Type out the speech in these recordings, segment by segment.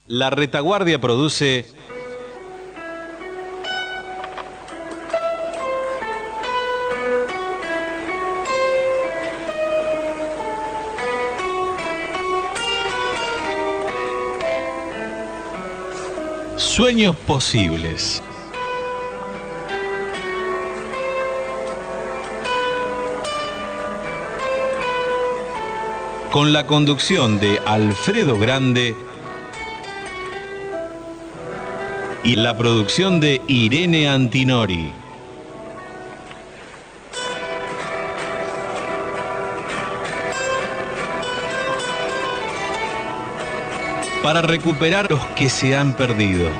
La Retaguardia produce Sueños Posibles. Con la conducción de Alfredo Grande y la producción de Irene Antinori. Para recuperar los que se han perdido.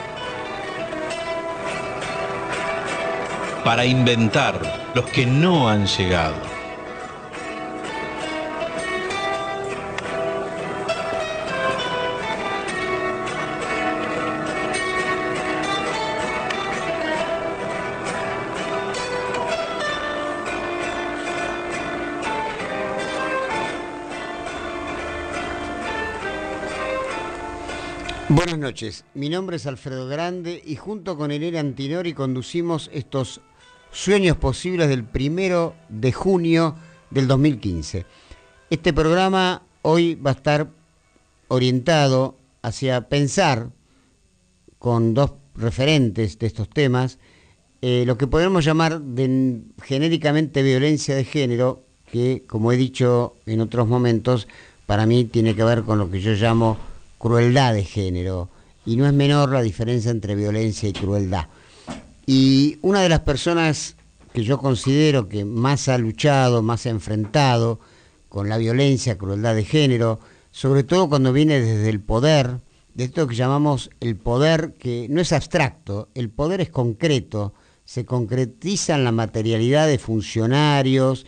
Para inventar los que no han llegado. Buenas noches, mi nombre es Alfredo Grande y junto con Irene Antinori conducimos estos Sueños Posibles del 1 de junio del 2015. Este programa hoy va a estar orientado hacia pensar, con dos referentes de estos temas, lo que podemos llamar genéricamente violencia de género, que, como he dicho en otros momentos, para mí tiene que ver con lo que yo llamo crueldad de género, y no es menor la diferencia entre violencia y crueldad. Y una de las personas que yo considero que más ha luchado, más ha enfrentado con la violencia, crueldad de género, sobre todo cuando viene desde el poder, de esto que llamamos el poder, que no es abstracto, el poder es concreto, se concretiza en la materialidad de funcionarios,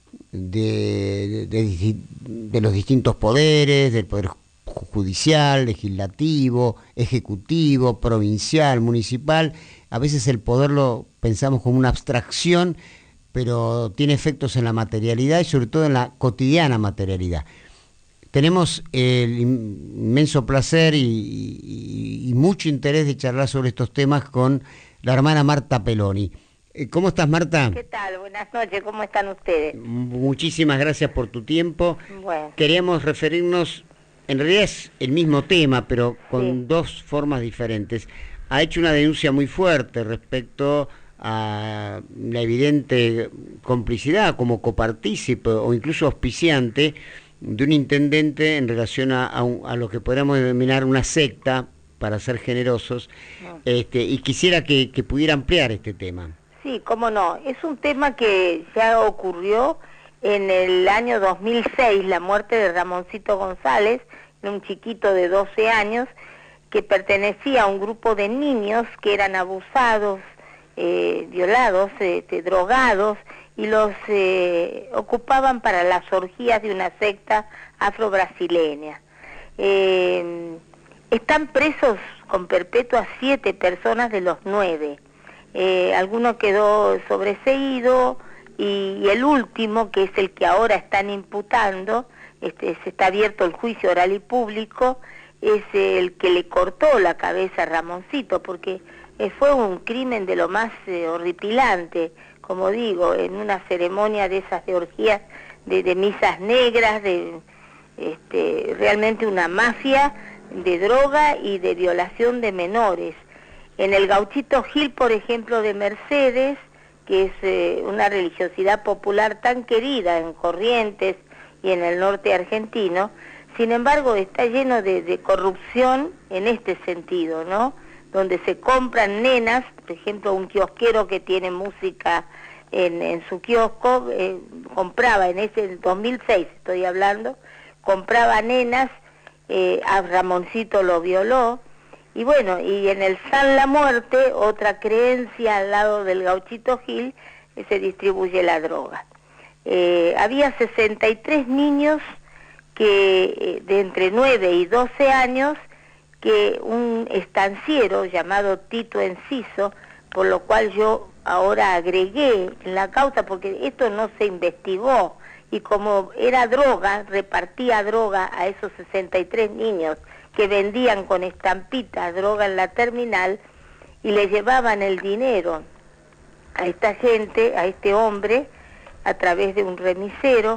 de los distintos poderes, del poder judicial, legislativo, ejecutivo, provincial, municipal. A veces el poder lo pensamos como una abstracción, pero tiene efectos en la materialidad y sobre todo en la cotidiana materialidad. Tenemos el inmenso placer y mucho interés de charlar sobre estos temas con la hermana Marta Peloni. ¿Cómo estás, Marta? ¿Qué tal? Buenas noches, ¿cómo están ustedes? Muchísimas gracias por tu tiempo. Bueno. Queríamos referirnos, en realidad es el mismo tema, pero con dos formas diferentes. Ha hecho una denuncia muy fuerte respecto a la evidente complicidad como copartícipe o incluso auspiciante de un intendente en relación a lo que podríamos denominar una secta, para ser generosos, y quisiera que pudiera ampliar este tema. Sí, cómo no. Es un tema que ya ocurrió en el año 2006, la muerte de Ramoncito González, un chiquito de 12 años, que pertenecía a un grupo de niños que eran abusados, violados, drogados, y los ocupaban para las orgías de una secta afro-brasileña. Están presos con perpetua 7 personas de los 9. Alguno quedó sobreseído y el último, que es el que ahora están imputando, se está abierto el juicio oral y público, es el que le cortó la cabeza a Ramoncito, porque fue un crimen de lo más horripilante, como digo, en una ceremonia de esas de orgías, de misas negras, realmente una mafia de droga y de violación de menores. En el Gauchito Gil, por ejemplo, de Mercedes, que es una religiosidad popular tan querida en Corrientes y en el norte argentino, sin embargo está lleno de corrupción en este sentido, ¿no? Donde se compran nenas, por ejemplo, un kiosquero que tiene música en su kiosco, compraba en ese 2006, estoy hablando, compraba nenas, a Ramoncito lo violó, y bueno, y en el San La Muerte, otra creencia al lado del Gauchito Gil, se distribuye la droga. Había 63 niños que de entre 9 y 12 años, que un estanciero llamado Tito Enciso, por lo cual yo ahora agregué en la causa, porque esto no se investigó, y como era droga, repartía droga a esos 63 niños que vendían con estampitas droga en la terminal y le llevaban el dinero a esta gente, a este hombre, a través de un remisero.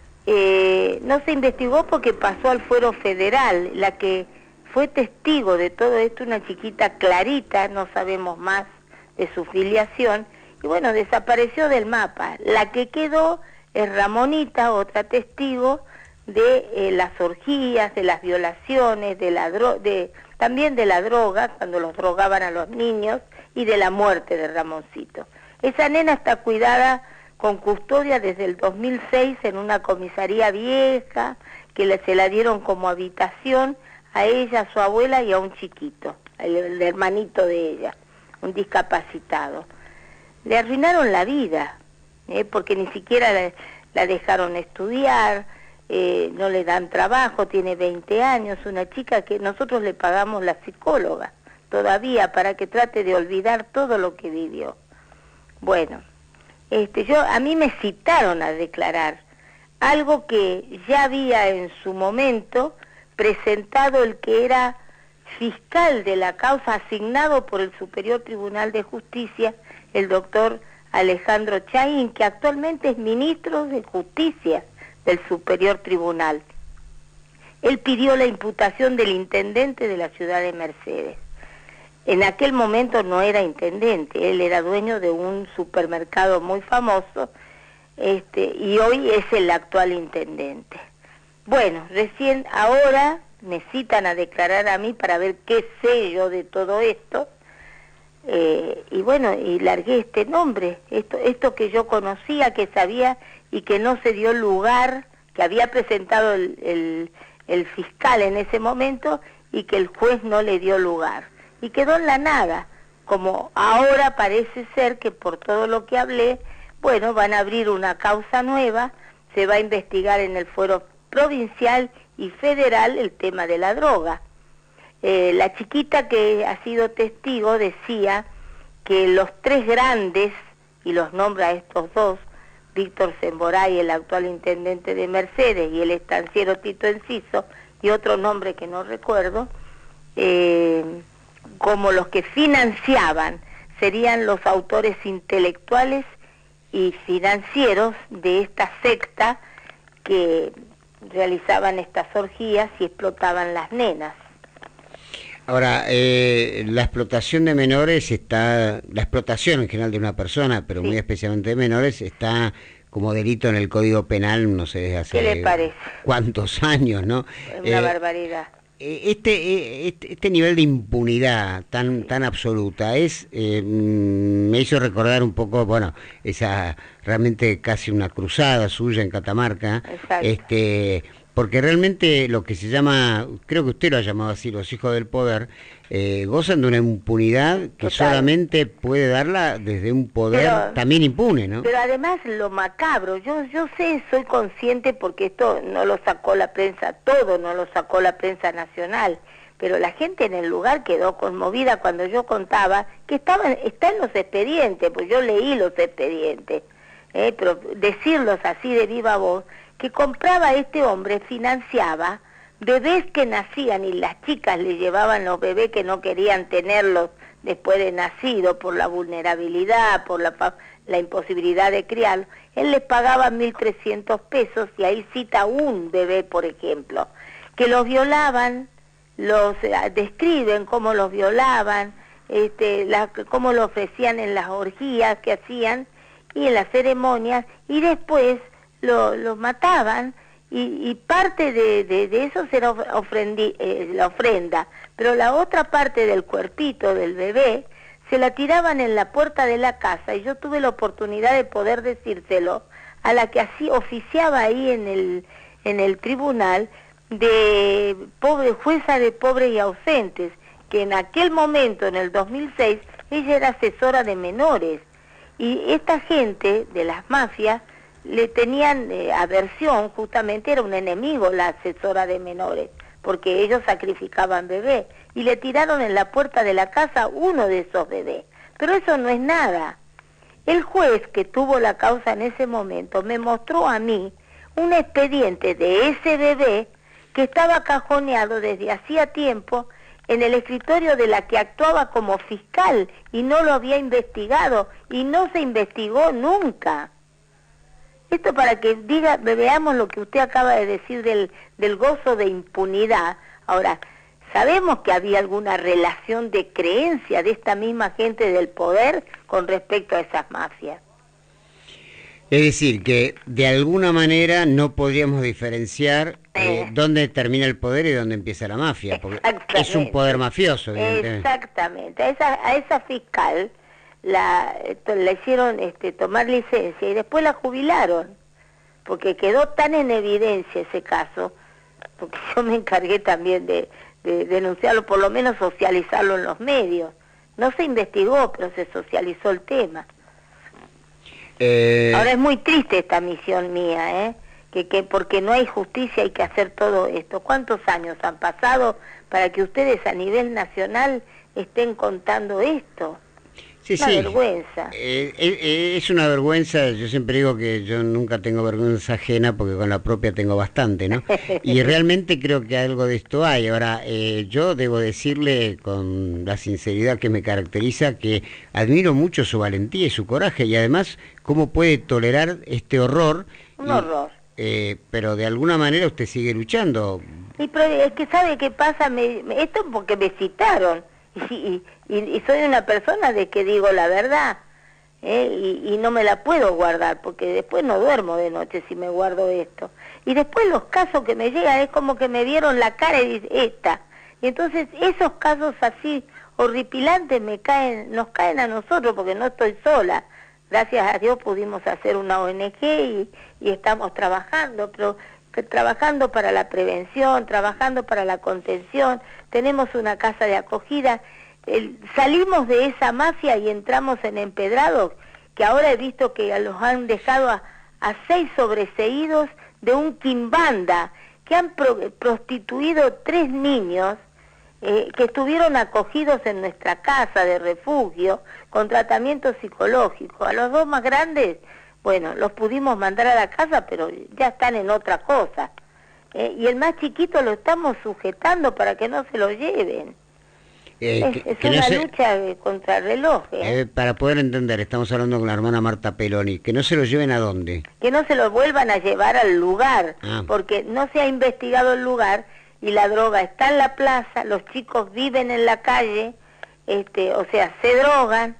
No se investigó porque pasó al fuero federal. La que fue testigo de todo esto, una chiquita Clarita, no sabemos más de su filiación, y bueno, desapareció del mapa. La que quedó es Ramonita, otra testigo de las orgías, de las violaciones, también de la droga, cuando los drogaban a los niños, y de la muerte de Ramoncito. Esa nena está cuidada con custodia desde el 2006 en una comisaría vieja, que se la dieron como habitación a ella, a su abuela y a un chiquito, el hermanito de ella, un discapacitado. Le arruinaron la vida, porque ni siquiera la dejaron estudiar, no le dan trabajo, tiene 20 años, una chica que nosotros le pagamos la psicóloga todavía para que trate de olvidar todo lo que vivió. Bueno, a mí me citaron a declarar algo que ya había en su momento presentado el que era fiscal de la causa asignado por el Superior Tribunal de Justicia, el doctor Alejandro Chaín, que actualmente es ministro de Justicia del Superior Tribunal. Él pidió la imputación del intendente de la ciudad de Mercedes. En aquel momento no era intendente, él era dueño de un supermercado muy famoso, y hoy es el actual intendente. Bueno, recién ahora me citan a declarar a mí para ver qué sé yo de todo esto, y bueno, y largué este nombre, esto que yo conocía, que sabía y que no se dio lugar, que había presentado el fiscal en ese momento y que el juez no le dio lugar. Y quedó en la nada, como ahora parece ser que por todo lo que hablé, bueno, van a abrir una causa nueva, se va a investigar en el fuero provincial y federal el tema de la droga. La chiquita que ha sido testigo decía que los tres grandes, y los nombra a estos dos, Víctor Semboray, el actual intendente de Mercedes, y el estanciero Tito Enciso, y otro nombre que no recuerdo, como los que financiaban, serían los autores intelectuales y financieros de esta secta que realizaban estas orgías y explotaban las nenas. Ahora, la explotación de menores la explotación en general de una persona, pero sí, muy especialmente de menores, está como delito en el Código Penal, no sé desde hace ¿qué le parece? Cuántos años, ¿no? Una barbaridad. Este nivel de impunidad tan absoluta me hizo recordar un poco, bueno, esa realmente casi una cruzada suya en Catamarca. Exacto. Porque realmente lo que se llama, creo que usted lo ha llamado así, los hijos del poder, gozan de una impunidad que total, solamente puede darla desde un poder también impune, ¿no? Pero además lo macabro, yo sé, soy consciente porque esto no lo sacó la prensa, todo no lo sacó la prensa nacional, pero la gente en el lugar quedó conmovida cuando yo contaba que está en los expedientes, pues yo leí los expedientes, pero decirlos así de viva voz, que compraba este hombre, financiaba bebés que nacían y las chicas le llevaban los bebés que no querían tenerlos después de nacido por la vulnerabilidad, por la imposibilidad de criarlos. Él les pagaba 1.300 pesos y ahí cita un bebé, por ejemplo, que los violaban, describen cómo los violaban, cómo lo ofrecían en las orgías que hacían y en las ceremonias, y después los mataban, y parte de eso era la ofrenda, pero la otra parte del cuerpito del bebé se la tiraban en la puerta de la casa, y yo tuve la oportunidad de poder decírselo a la que así oficiaba ahí en el tribunal de jueza de pobres y ausentes, que en aquel momento, en el 2006, ella era asesora de menores, y esta gente de las mafias le tenían aversión, justamente era un enemigo la asesora de menores, porque ellos sacrificaban bebés, y le tiraron en la puerta de la casa uno de esos bebés. Pero eso no es nada. El juez que tuvo la causa en ese momento me mostró a mí un expediente de ese bebé que estaba cajoneado desde hacía tiempo en el escritorio de la que actuaba como fiscal y no lo había investigado y no se investigó nunca. Esto para que veamos lo que usted acaba de decir del gozo de impunidad. Ahora, sabemos que había alguna relación de creencia de esta misma gente del poder con respecto a esas mafias. Es decir, que de alguna manera no podríamos diferenciar dónde termina el poder y dónde empieza la mafia, porque es un poder mafioso, evidentemente. Exactamente. A esa fiscal la hicieron tomar licencia y después la jubilaron, porque quedó tan en evidencia ese caso, porque yo me encargué también de denunciarlo, por lo menos socializarlo en los medios. No se investigó, pero se socializó el tema. Ahora es muy triste esta misión mía, que porque no hay justicia hay que hacer todo esto. ¿Cuántos años han pasado para que ustedes a nivel nacional estén contando esto? Sí, una vergüenza. Es una vergüenza. Yo siempre digo que yo nunca tengo vergüenza ajena porque con la propia tengo bastante, ¿no? Y realmente creo que algo de esto hay. Ahora, yo debo decirle con la sinceridad que me caracteriza que admiro mucho su valentía y su coraje, y además cómo puede tolerar este horror. Un horror. Pero de alguna manera usted sigue luchando. Y pero es que ¿sabe qué pasa? Esto porque me citaron. Y soy una persona de que digo la verdad, y no me la puedo guardar, porque después no duermo de noche si me guardo esto. Y después los casos que me llegan es como que me vieron la cara y dicen, esta. Y entonces esos casos así horripilantes nos caen a nosotros, porque no estoy sola. Gracias a Dios pudimos hacer una ONG y estamos trabajando, pero trabajando para la prevención, trabajando para la contención. Tenemos una casa de acogida. Salimos de esa mafia y entramos en Empedrados, que ahora he visto que los han dejado a 6 sobreseídos de un quimbanda, que han prostituido 3 niños que estuvieron acogidos en nuestra casa de refugio con tratamiento psicológico. A los 2 más grandes, bueno, los pudimos mandar a la casa, pero ya están en otra cosa. Y el más chiquito lo estamos sujetando para que no se lo lleven. Es una lucha contra el reloj. Para poder entender, estamos hablando con la hermana Marta Peloni. ¿Que no se lo lleven a dónde? Que no se lo vuelvan a llevar al lugar, porque no se ha investigado el lugar y la droga está en la plaza, los chicos viven en la calle, o sea, se drogan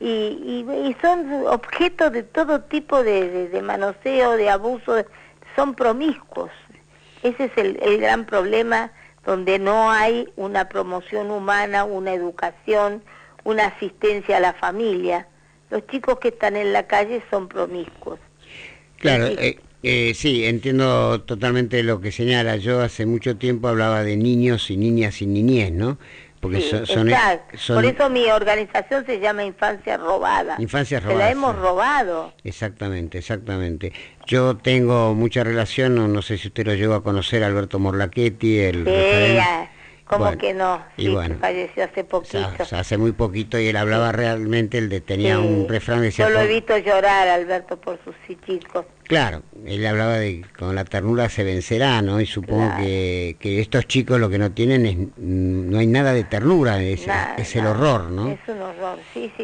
y son objetos de todo tipo de manoseo, de abuso, son promiscuos. Ese es el gran problema, donde no hay una promoción humana, una educación, una asistencia a la familia. Los chicos que están en la calle son promiscuos. Claro, sí, entiendo totalmente lo que señala. Yo hace mucho tiempo hablaba de niños y niñas sin niñez, ¿no? Porque sí, son por eso mi organización se llama Infancia Robada. Infancia Se Robada. la hemos robado. Exactamente, exactamente. Yo tengo mucha relación, no sé si usted lo llegó a conocer, Alberto Morlachetti, el referente. ¿Cómo Bueno, que no? y Sí, bueno, falleció hace poquito. hace muy poquito, y él hablaba realmente, tenía un refrán, decía... Yo lo he visto llorar, Alberto, por sus chicos. Claro, él hablaba de con la ternura se vencerá, ¿no? Y supongo Claro. que estos chicos lo que no tienen es, no hay nada de ternura, es el horror, ¿no? Es un horror, sí.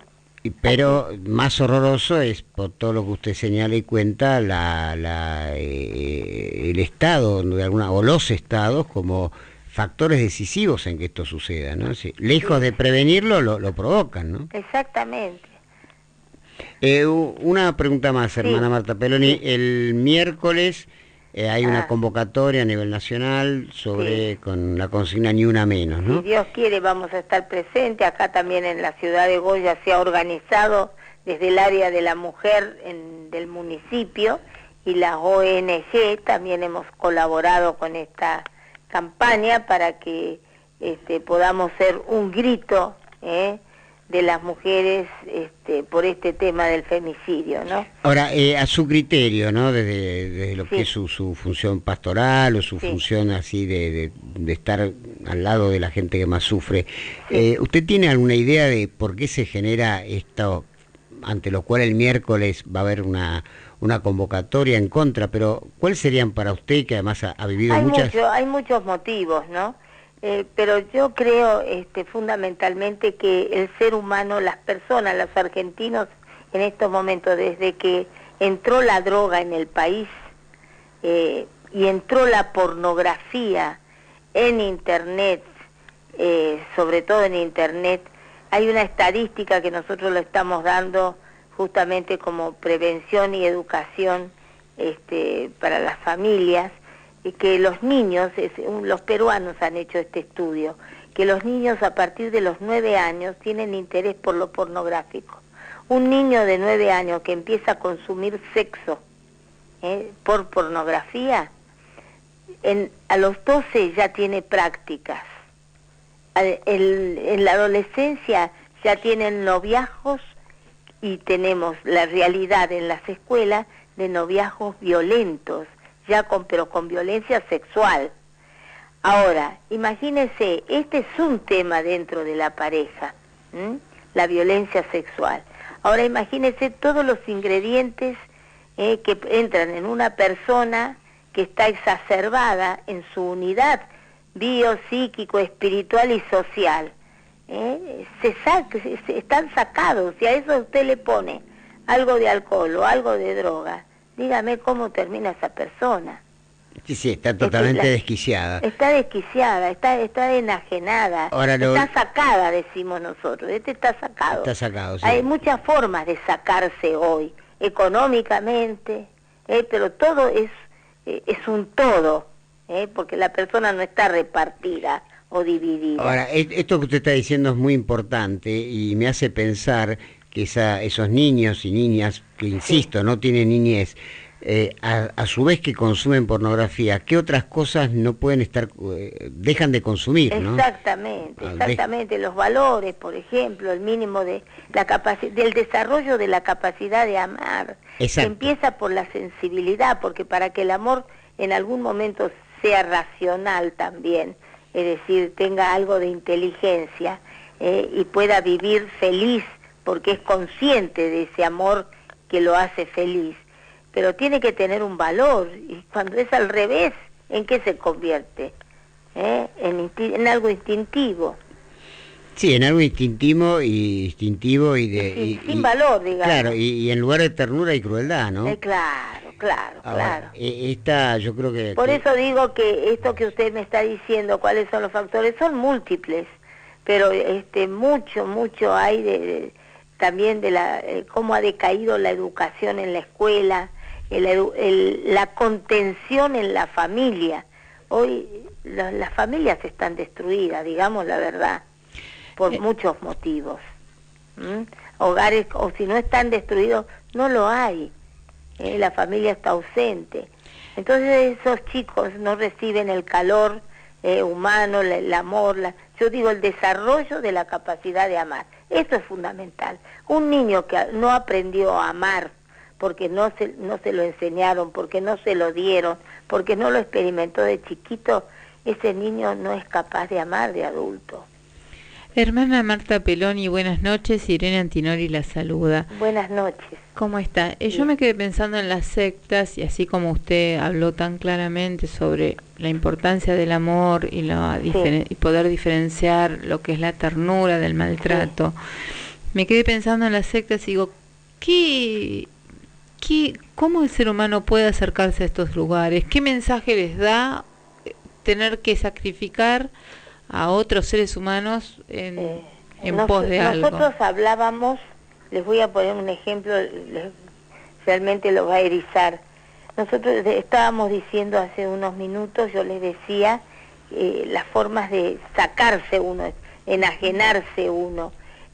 Pero más horroroso es, por todo lo que usted señala y cuenta, el Estado, de alguna, o los estados, como factores decisivos en que esto suceda, ¿no? Sí, lejos de prevenirlo, lo provocan, ¿no? Exactamente. Una pregunta más, hermana Marta Peloni. Sí. El miércoles hay una convocatoria a nivel nacional con la consigna Ni Una Menos, ¿no? Si Dios quiere vamos a estar presentes. Acá también en la ciudad de Goya se ha organizado desde el área de la mujer del municipio, y las ONG también hemos colaborado con esta campaña para que podamos ser un grito de las mujeres por este tema del femicidio, ¿no? Ahora, a su criterio, ¿no? Desde lo que es su función pastoral o su función así de estar al lado de la gente que más sufre, ¿usted tiene alguna idea de por qué se genera esto, ante lo cual el miércoles va a haber una una convocatoria en contra, pero ¿cuáles serían para usted, que además ha vivido muchas? Hay muchos motivos, ¿no? Pero yo creo fundamentalmente que el ser humano, las personas, los argentinos en estos momentos, desde que entró la droga en el país y entró la pornografía en Internet, sobre todo en Internet, hay una estadística que nosotros lo estamos dando justamente como prevención y educación para las familias, y que los niños, los peruanos han hecho este estudio, que los niños a partir de los 9 años tienen interés por lo pornográfico. Un niño de 9 años que empieza a consumir sexo por pornografía, a los 12 ya tiene prácticas. En la adolescencia ya tienen noviazgos y tenemos la realidad en las escuelas de noviazgos violentos, pero con violencia sexual. Ahora, imagínense, este es un tema dentro de la pareja, la violencia sexual. Ahora imagínense todos los ingredientes que entran en una persona que está exacerbada en su unidad biopsíquico, espiritual y social. Están sacados. Si a eso usted le pone algo de alcohol o algo de droga, dígame cómo termina esa persona. Sí, está totalmente desquiciada. Está desquiciada, está enajenada, está sacada, decimos nosotros. Está sacado. Está sacado, sí. Hay muchas formas de sacarse hoy, económicamente, pero todo es un todo, porque la persona no está repartida o dividida. Ahora, esto que usted está diciendo es muy importante y me hace pensar que esos niños y niñas, que insisto, no tienen niñez, a su vez que consumen pornografía, ¿qué otras cosas no pueden estar, dejan de consumir, ¿no? Exactamente, los valores, por ejemplo, el mínimo de la del desarrollo de la capacidad de amar, que empieza por la sensibilidad, porque para que el amor en algún momento sea racional también, es decir, tenga algo de inteligencia y pueda vivir feliz, porque es consciente de ese amor que lo hace feliz, pero tiene que tener un valor, y cuando es al revés, ¿en qué se convierte? En algo instintivo. Sí, en algo instintivo y sin valor, digamos. Claro, y en lugar de ternura y crueldad, ¿no? Claro. Yo creo que... Por eso digo que esto que usted me está diciendo, cuáles son los factores, son múltiples, pero mucho hay también de cómo ha decaído la educación en la escuela, la contención en la familia. Hoy las familias están destruidas, digamos la verdad, por muchos motivos. Hogares, o si no están destruidos, no lo hay. La familia está ausente. Entonces esos chicos no reciben el calor humano, el amor, yo digo el desarrollo de la capacidad de amar. Eso es fundamental. Un niño que no aprendió a amar porque no se lo enseñaron, porque no se lo dieron, porque no lo experimentó de chiquito, ese niño no es capaz de amar de adulto. Hermana Marta Peloni, buenas noches. Irene Antinori la saluda. Buenas noches. ¿Cómo está? Yo me quedé pensando en las sectas, y así como usted habló tan claramente sobre la importancia del amor y y poder diferenciar lo que es la ternura del maltrato, me quedé pensando en las sectas y digo, ¿cómo el ser humano puede acercarse a estos lugares? ¿Qué mensaje les da tener que sacrificar a otros seres humanos en pos de algo? Nosotros hablábamos, les voy a poner un ejemplo, realmente lo va a erizar. Nosotros estábamos diciendo hace unos minutos, yo les decía, las formas de sacarse uno, enajenarse uno,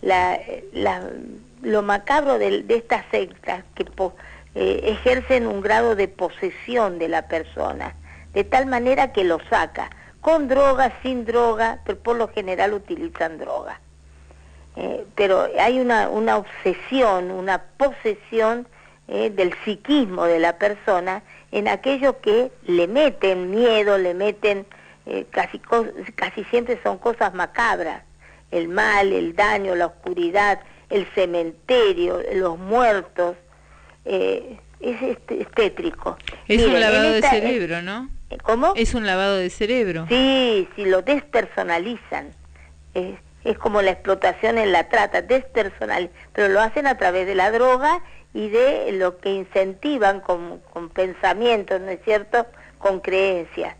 lo macabro de estas sectas que ejercen un grado de posesión de la persona, de tal manera que lo saca, con droga, sin droga, pero por lo general utilizan droga. Pero hay una obsesión, una posesión del psiquismo de la persona en aquello que le meten miedo, le meten, casi siempre son cosas macabras, el mal, el daño, la oscuridad, el cementerio, los muertos, es tétrico. Es Miren, un lavado de cerebro, ¿no? ¿Cómo? Es un lavado de cerebro. Sí, lo despersonalizan. Es como la explotación en la trata, pero lo hacen a través de la droga y de lo que incentivan con pensamientos, ¿no es cierto?, con creencias.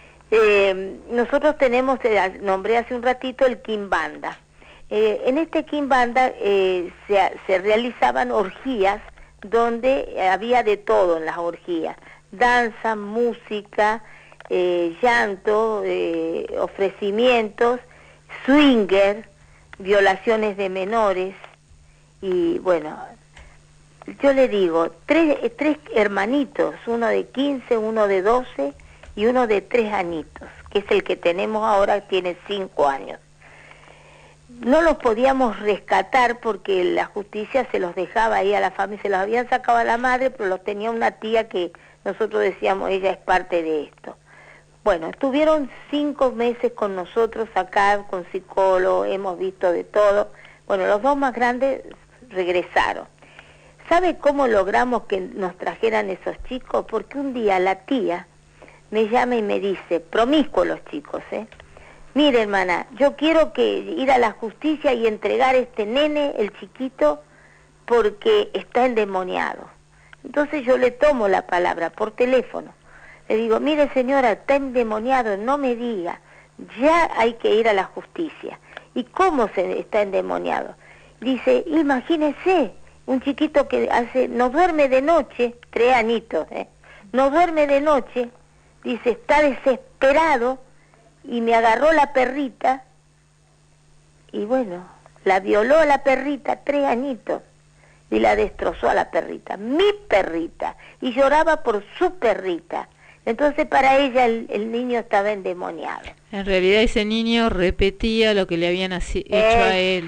Nosotros tenemos, nombré hace un ratito, el Quimbanda. En este Quimbanda se realizaban orgías donde había de todo en las orgías: danza, música, llanto, ofrecimientos, swinger, violaciones de menores. Y bueno, yo le digo, tres hermanitos, uno de 15, uno de 12 y uno de 3 añitos, que es el que tenemos ahora, tiene 5 años. No los podíamos rescatar porque la justicia se los dejaba ahí a la familia, se los habían sacado a la madre, pero los tenía una tía que nosotros decíamos, ella es parte de esto. Bueno, estuvieron 5 meses con nosotros acá, con psicólogo, hemos visto de todo. Bueno, los 2 más grandes regresaron. ¿Sabe cómo logramos que nos trajeran esos chicos? Porque un día la tía me llama y me dice, promiscuos los chicos, mire, hermana, yo quiero ir a la justicia y entregar a este nene, el chiquito, porque está endemoniado. Entonces yo le tomo la palabra por teléfono. Le digo, mire señora, está endemoniado, no me diga, ya hay que ir a la justicia. ¿Y cómo está endemoniado? Dice, imagínese, un chiquito que no duerme de noche, 3 añitos, no duerme de noche, dice, está desesperado, y me agarró la perrita, y bueno, la violó a la perrita, 3 añitos, y la destrozó a la perrita, mi perrita, y lloraba por su perrita. Entonces para ella el niño estaba endemoniado. En realidad ese niño repetía lo que le habían hecho a él.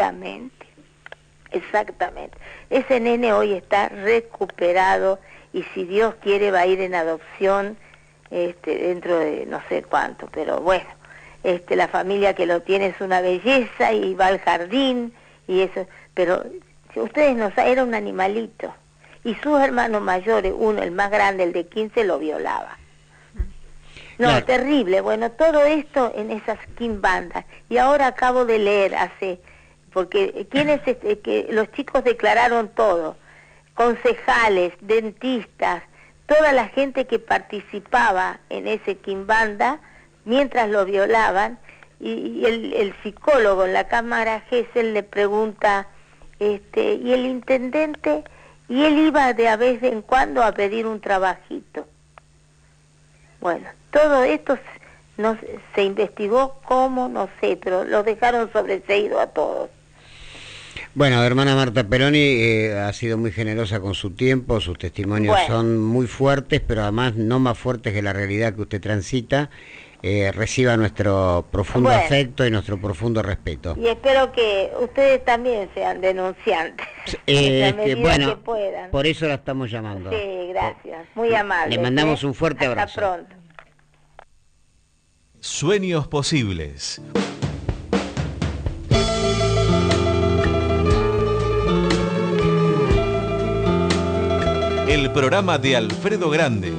Exactamente. Ese nene hoy está recuperado y si Dios quiere va a ir en adopción dentro de no sé cuánto, pero bueno, la familia que lo tiene es una belleza y va al jardín y eso, pero si ustedes no saben, era un animalito. Y sus hermanos mayores, uno, el más grande, el de 15, lo violaba. No, claro. Terrible. Bueno, todo esto en esas quimbandas. Y ahora acabo de leer porque que los chicos declararon todo, concejales, dentistas, toda la gente que participaba en ese quimbanda mientras lo violaban, y el psicólogo en la Cámara Gesell le pregunta, y el intendente, y él iba de a vez en cuando a pedir un trabajito. Bueno, todo esto se investigó cómo, no sé, pero lo dejaron sobreseído a todos. Bueno, hermana Marta Peroni ha sido muy generosa con su tiempo, sus testimonios son muy fuertes, pero además no más fuertes que la realidad que usted transita. Reciba nuestro profundo afecto y nuestro profundo respeto. Y espero que ustedes también sean denunciantes, bueno, que puedan. Por eso la estamos llamando. Sí, gracias, muy amable. Le mandamos un fuerte abrazo. Hasta pronto. Sueños posibles. El programa de Alfredo Grande.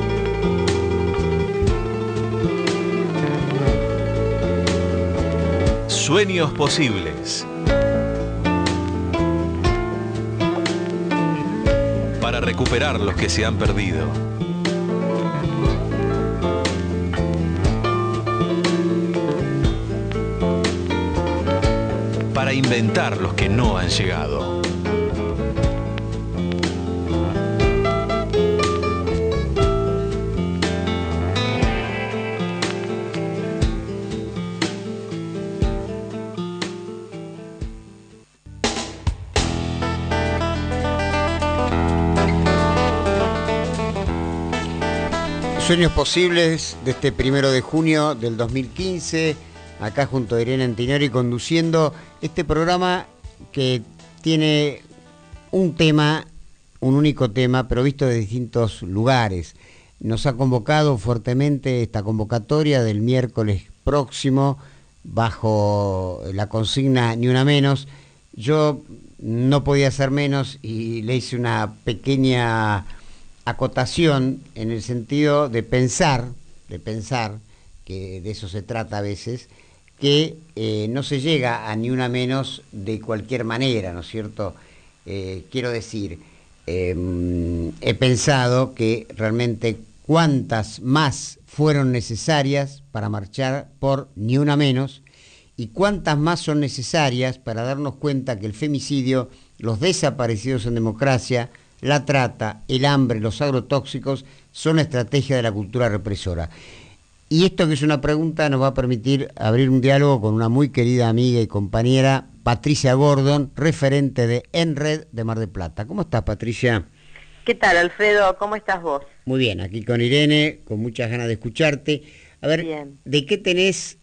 Sueños posibles. Para recuperar los que se han perdido. Para inventar los que no han llegado. Sueños posibles de este 1 de junio del 2015, acá junto a Irene Antinori conduciendo este programa que tiene un tema, un único tema, pero visto de distintos lugares. Nos ha convocado fuertemente esta convocatoria del miércoles próximo bajo la consigna Ni Una Menos. Yo no podía ser menos y le hice una pequeña acotación en el sentido de pensar, que de eso se trata a veces, que no se llega a ni una menos de cualquier manera, ¿no es cierto? Quiero decir, he pensado que realmente cuántas más fueron necesarias para marchar por ni una menos y cuántas más son necesarias para darnos cuenta que el femicidio, los desaparecidos en democracia, la trata, el hambre, los agrotóxicos son estrategia de la cultura represora. Y esto, que es una pregunta, nos va a permitir abrir un diálogo con una muy querida amiga y compañera, Patricia Gordon, referente de ENRED de Mar del Plata. ¿Cómo estás, Patricia? ¿Qué tal, Alfredo? ¿Cómo estás vos? Muy bien, aquí con Irene, con muchas ganas de escucharte. A ver, bien. ¿De qué tenés,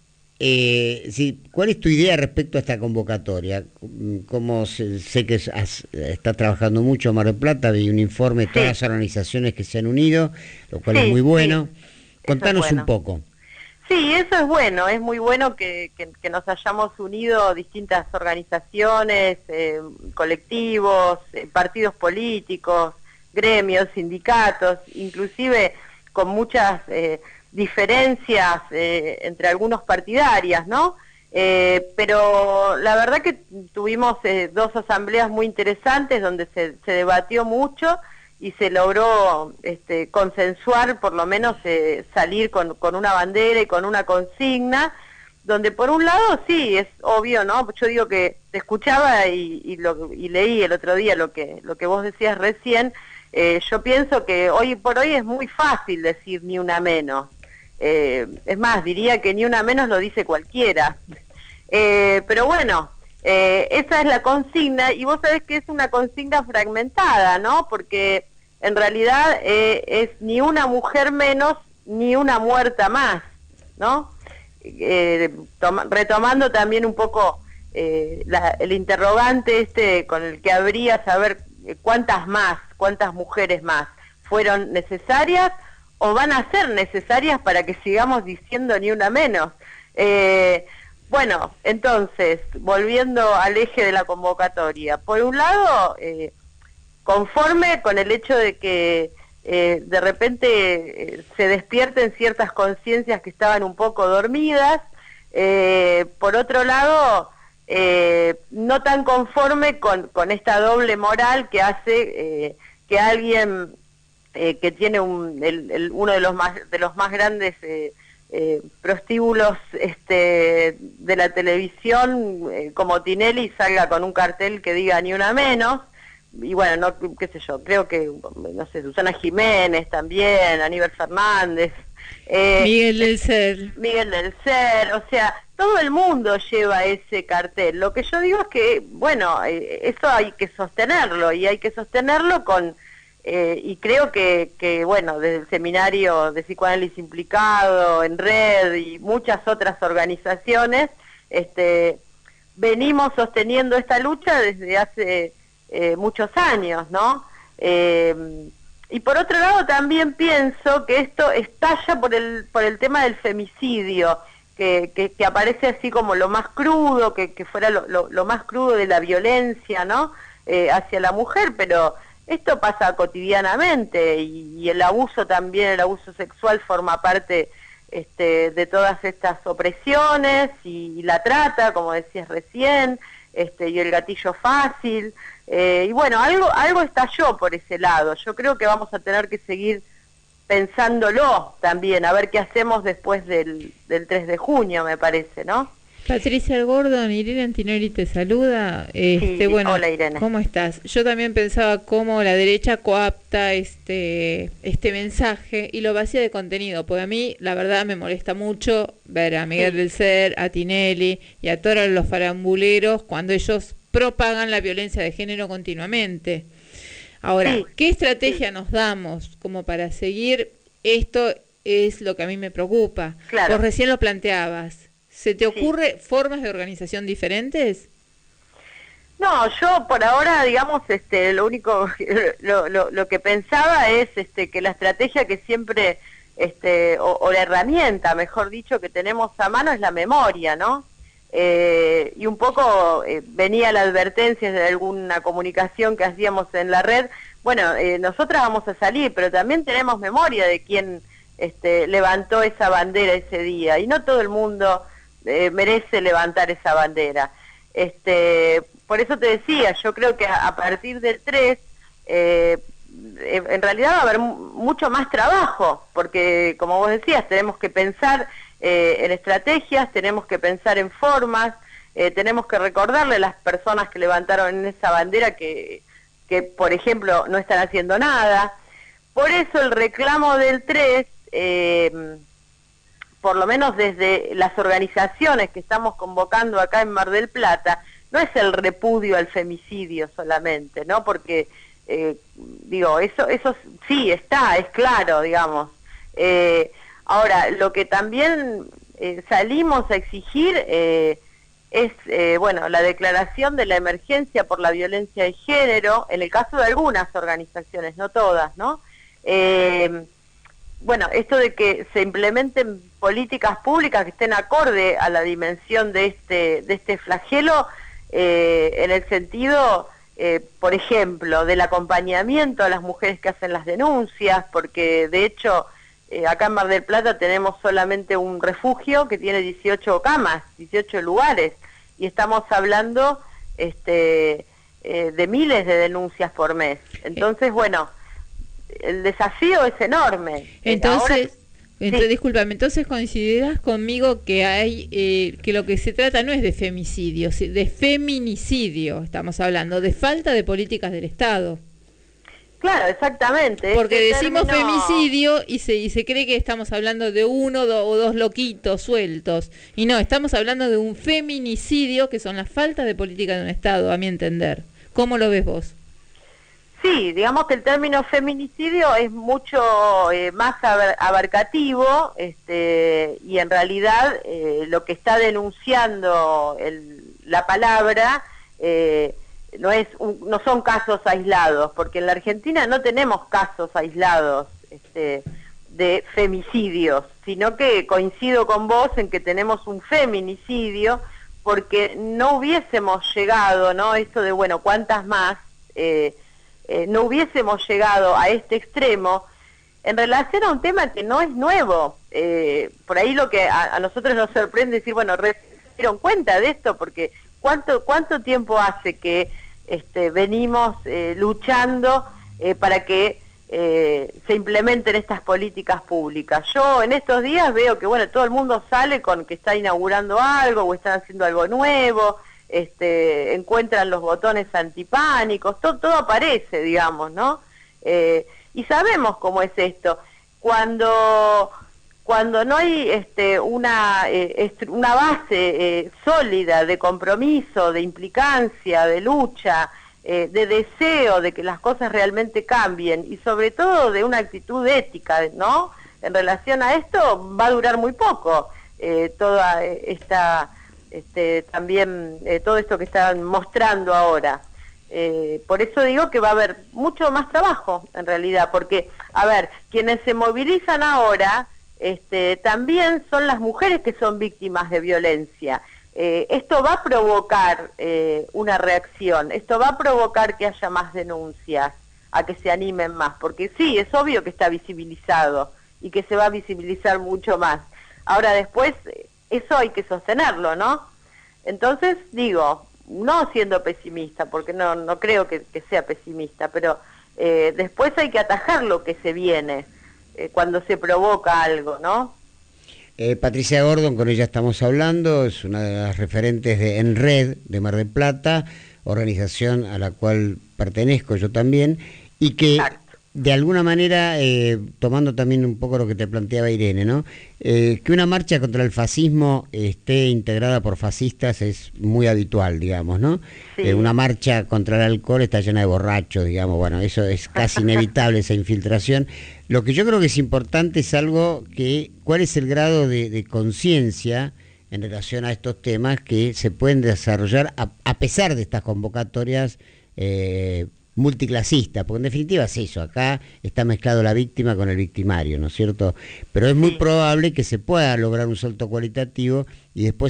cuál es tu idea respecto a esta convocatoria? Como sé que estás trabajando mucho en Mar del Plata, vi un informe de todas las organizaciones que se han unido, lo cual es muy bueno. Contanos un poco. Sí, eso es bueno, es muy bueno que nos hayamos unido distintas organizaciones, colectivos, partidos políticos, gremios, sindicatos, inclusive con muchas diferencias entre algunos partidarias, ¿no? Pero la verdad que tuvimos dos asambleas muy interesantes donde se debatió mucho y se logró consensuar, por lo menos salir con una bandera y con una consigna, donde por un lado sí, es obvio, ¿no? Yo digo que te escuchaba y leí el otro día lo que vos decías recién. Yo pienso que hoy por hoy es muy fácil decir ni una menos. Es más, diría que ni una menos lo dice cualquiera. Pero bueno, esa es la consigna, y vos sabés que es una consigna fragmentada, ¿no? Porque en realidad es ni una mujer menos, ni una muerta más, ¿no? Retomando también un poco el interrogante con el que habría saber cuántas mujeres más fueron necesarias o van a ser necesarias para que sigamos diciendo ni una menos. Bueno, entonces, volviendo al eje de la convocatoria, por un lado, conforme con el hecho de que de repente se despierten ciertas conciencias que estaban un poco dormidas, por otro lado, no tan conforme con esta doble moral que hace que alguien que tiene uno de los más grandes prostíbulos de la televisión, como Tinelli, salga con un cartel que diga ni una menos. Y bueno, no, qué sé yo, creo que, no sé, Susana Jiménez también, Aníbal Fernández, Miguel del Cer, o sea, todo el mundo lleva ese cartel. Lo que yo digo es que, bueno, eso hay que sostenerlo, y hay que sostenerlo con, y creo que, bueno, desde el Seminario de Psicoanálisis Implicado, ENRED y muchas otras organizaciones, venimos sosteniendo esta lucha desde hace muchos años, ¿no? Y por otro lado también pienso que esto estalla por el tema del femicidio, que aparece así como lo más crudo, que fuera lo más crudo de la violencia, ¿no? Hacia la mujer, pero esto pasa cotidianamente, y el abuso también, el abuso sexual forma parte de todas estas opresiones, y la trata, como decías recién, y el gatillo fácil. Y bueno, algo estalló por ese lado. Yo creo que vamos a tener que seguir pensándolo también, a ver qué hacemos después del 3 de junio, me parece, ¿no? Patricia Gordon, Irene Antinori te saluda. Bueno, hola, Irene. ¿Cómo estás? Yo también pensaba cómo la derecha coapta este mensaje y lo vacía de contenido, porque a mí la verdad me molesta mucho ver a Miguel del Cer, a Tinelli y a todos los farambuleros cuando ellos propagan la violencia de género continuamente. Ahora, ¿qué estrategia nos damos como para seguir? Esto es lo que a mí me preocupa. Claro. Vos recién lo planteabas. ¿Se te ocurre formas de organización diferentes? No, yo por ahora, digamos, lo único, lo que pensaba es que la estrategia que siempre, o la herramienta, mejor dicho, que tenemos a mano es la memoria, ¿no? y un poco venía la advertencia de alguna comunicación que hacíamos en la red. Bueno, nosotras vamos a salir, pero también tenemos memoria de quién levantó esa bandera ese día, y no todo el mundo merece levantar esa bandera. Por eso te decía, yo creo que a partir del 3, en realidad va a haber mucho más trabajo, porque como vos decías, tenemos que pensar en estrategias, tenemos que pensar en formas, tenemos que recordarle a las personas que levantaron en esa bandera que por ejemplo, no están haciendo nada. Por eso el reclamo del 3, por lo menos desde las organizaciones que estamos convocando acá en Mar del Plata, no es el repudio al femicidio solamente, ¿no? Porque, eso sí está, es claro, digamos. Ahora, lo que también salimos a exigir es, la declaración de la emergencia por la violencia de género, en el caso de algunas organizaciones, no todas, ¿no? Esto de que se implementen políticas públicas que estén acorde a la dimensión de este flagelo, en el sentido, por ejemplo, del acompañamiento a las mujeres que hacen las denuncias, porque de hecho acá en Mar del Plata tenemos solamente un refugio que tiene 18 camas, 18 lugares, y estamos hablando de miles de denuncias por mes. Entonces, el desafío es enorme. Entonces, sí. Discúlpame, entonces coincidirás conmigo que hay que lo que se trata no es de femicidio, de feminicidio, estamos hablando, de falta de políticas del Estado. Claro, exactamente. Porque decimos femicidio y se cree que estamos hablando de uno o dos loquitos sueltos. Y no, estamos hablando de un feminicidio, que son las faltas de política de un Estado, a mi entender. ¿Cómo lo ves vos? Sí, digamos que el término feminicidio es mucho más abarcativo, y en realidad lo que está denunciando la palabra no son casos aislados, porque en la Argentina no tenemos casos aislados de femicidios, sino que coincido con vos en que tenemos un feminicidio, porque no hubiésemos llegado, ¿no? Esto de, ¿cuántas más? No hubiésemos llegado a este extremo en relación a un tema que no es nuevo. Por ahí lo que a nosotros nos sorprende es decir, ¿se dieron cuenta de esto? Porque ¿cuánto tiempo hace que venimos luchando para que se implementen estas políticas públicas? Yo en estos días veo que todo el mundo sale con que está inaugurando algo o están haciendo algo nuevo, encuentran los botones antipánicos, todo aparece, digamos, ¿no? Y sabemos cómo es esto. Cuando no hay una base sólida de compromiso, de implicancia, de lucha, de deseo de que las cosas realmente cambien, y sobre todo de una actitud ética, ¿no? En relación a esto va a durar muy poco toda esta también todo esto que están mostrando ahora. Por eso digo que va a haber mucho más trabajo en realidad, porque, quienes se movilizan ahora también son las mujeres que son víctimas de violencia. Esto va a provocar una reacción, esto va a provocar que haya más denuncias, a que se animen más, porque sí, es obvio que está visibilizado y que se va a visibilizar mucho más. Ahora después, eso hay que sostenerlo, ¿no? Entonces, digo, no siendo pesimista, porque no creo que sea pesimista, pero después hay que atajar lo que se viene cuando se provoca algo, ¿no? Patricia Gordon, con ella estamos hablando, es una de las referentes de En Red de Mar del Plata, organización a la cual pertenezco yo también, y que de alguna manera, tomando también un poco lo que te planteaba Irene, ¿no? Que una marcha contra el fascismo esté integrada por fascistas es muy habitual, digamos, ¿no? Sí. Una marcha contra el alcohol está llena de borrachos, digamos, eso es casi inevitable, esa infiltración. Lo que yo creo que es importante es ¿cuál es el grado de conciencia en relación a estos temas que se pueden desarrollar a pesar de estas convocatorias multiclasistas? Porque en definitiva es eso, acá está mezclado la víctima con el victimario, ¿no es cierto? Pero es muy probable que se pueda lograr un salto cualitativo y después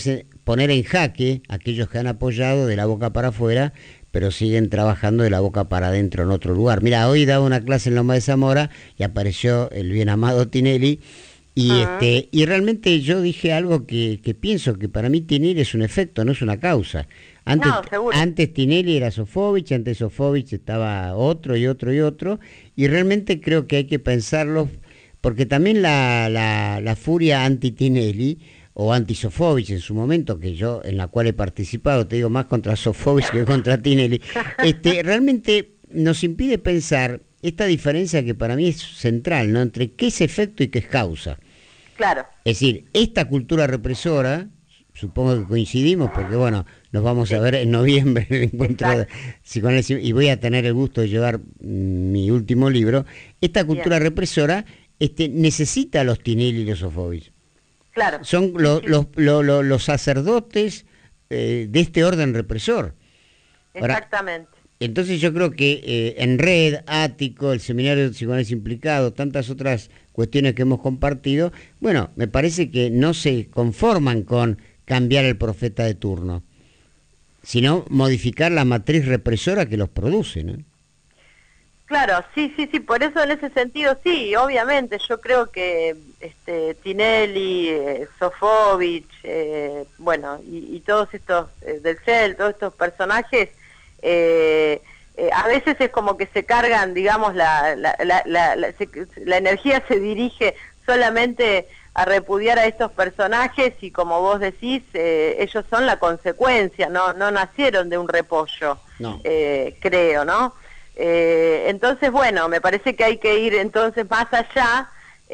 poner en jaque a aquellos que han apoyado de la boca para afuera, pero siguen trabajando de la boca para adentro en otro lugar. Mira, hoy daba una clase en Loma de Zamora y apareció el bien amado Tinelli, y realmente yo dije algo que pienso que para mí Tinelli es un efecto, no es una causa. Antes Tinelli era Sofovich, antes Sofovich estaba otro, y realmente creo que hay que pensarlo, porque también la furia anti-Tinelli o anti-Sofovich en su momento, en la cual he participado, te digo, más contra Sofovich que contra Tinelli, realmente nos impide pensar esta diferencia que para mí es central, ¿no?, entre qué es efecto y qué es causa. Claro. Es decir, esta cultura represora, supongo que coincidimos, porque bueno, nos vamos a ver en noviembre en el encuentro de psicoanálisis, y voy a tener el gusto de llevar mi último libro. Esta cultura represora necesita a los Tinelli y los Sofovich. Claro. Son los sacerdotes de este orden represor. Exactamente. Ahora, entonces yo creo que en Red, Ático, el Seminario de Psicoanálisis Implicado, tantas otras cuestiones que hemos compartido, bueno, me parece que no se conforman con cambiar el profeta de turno, sino modificar la matriz represora que los produce, ¿no? Claro, sí, por eso en ese sentido sí, obviamente, yo creo que Tinelli, Sofovich, bueno, y todos estos del CEL, todos estos personajes, a veces es como que se cargan, digamos, la energía se dirige solamente a repudiar a estos personajes, y como vos decís, ellos son la consecuencia, no nacieron de un repollo, no. Creo, ¿no? Entonces, bueno, me parece que hay que ir entonces más allá,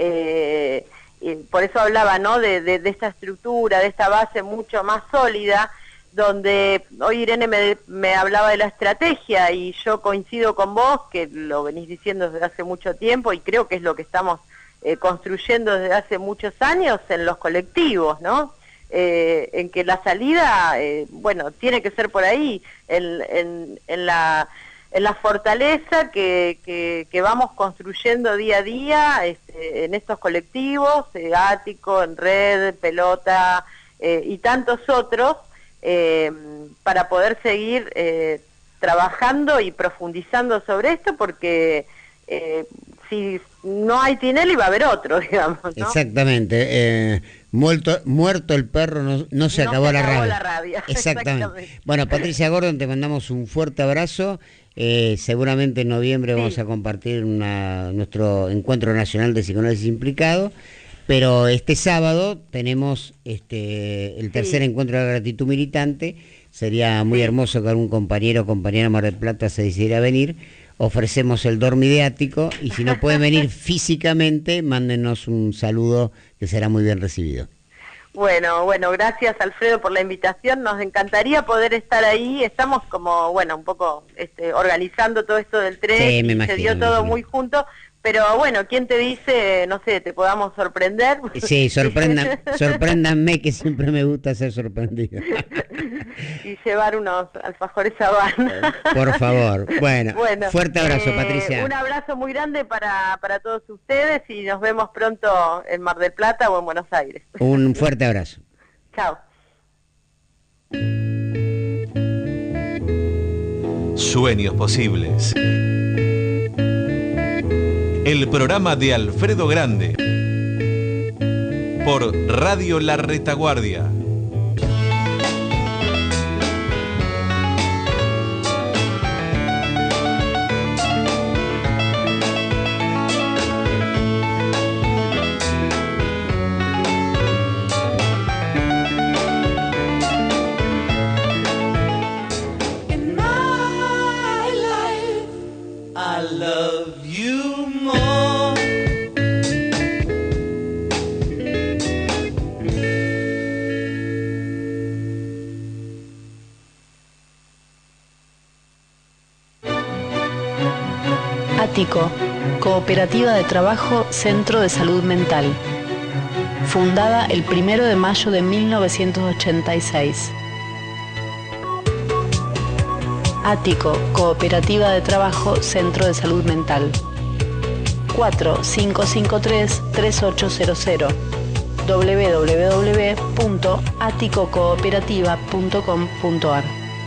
y por eso hablaba, ¿no?, de esta estructura, de esta base mucho más sólida, donde hoy Irene me hablaba de la estrategia, y yo coincido con vos, que lo venís diciendo desde hace mucho tiempo, y creo que es lo que estamos construyendo desde hace muchos años en los colectivos, ¿no? En que la salida, bueno, tiene que ser por ahí, en la fortaleza que vamos construyendo día a día en estos colectivos, Ático, en Red, Pelota, y tantos otros, para poder seguir trabajando y profundizando sobre esto, porque si no hay Tinelli va a haber otro, digamos, ¿no? Exactamente. Muerto el perro, no se acabó la rabia. Exactamente. Bueno, Patricia Gordon, te mandamos un fuerte abrazo. Seguramente en noviembre vamos a compartir nuestro encuentro nacional de psicoanálisis implicado, pero este sábado tenemos el tercer encuentro de la gratitud militante. Sería muy hermoso que algún compañero o compañera de Mar del Plata se decidiera a venir. Ofrecemos el dormidiático, y si no pueden venir físicamente, mándenos un saludo que será muy bien recibido. Bueno, gracias Alfredo por la invitación, nos encantaría poder estar ahí, estamos como, bueno, un poco organizando todo esto del tren, sí, me imagino, se dio todo muy junto, pero bueno, ¿quién te dice, no sé, te podamos sorprender? Sí, sorpréndanme, que siempre me gusta ser sorprendido. Y llevar unos alfajores Habana. Por favor. Bueno, fuerte abrazo, Patricia. Un abrazo muy grande para todos ustedes, y nos vemos pronto en Mar del Plata o en Buenos Aires. Un fuerte abrazo. Chao. Sueños posibles. El programa de Alfredo Grande por Radio La Retaguardia. Ático, Cooperativa de Trabajo Centro de Salud Mental. Fundada el 1 de mayo de 1986. Ático, Cooperativa de Trabajo Centro de Salud Mental. 4553-3800. www.aticocooperativa.com.ar.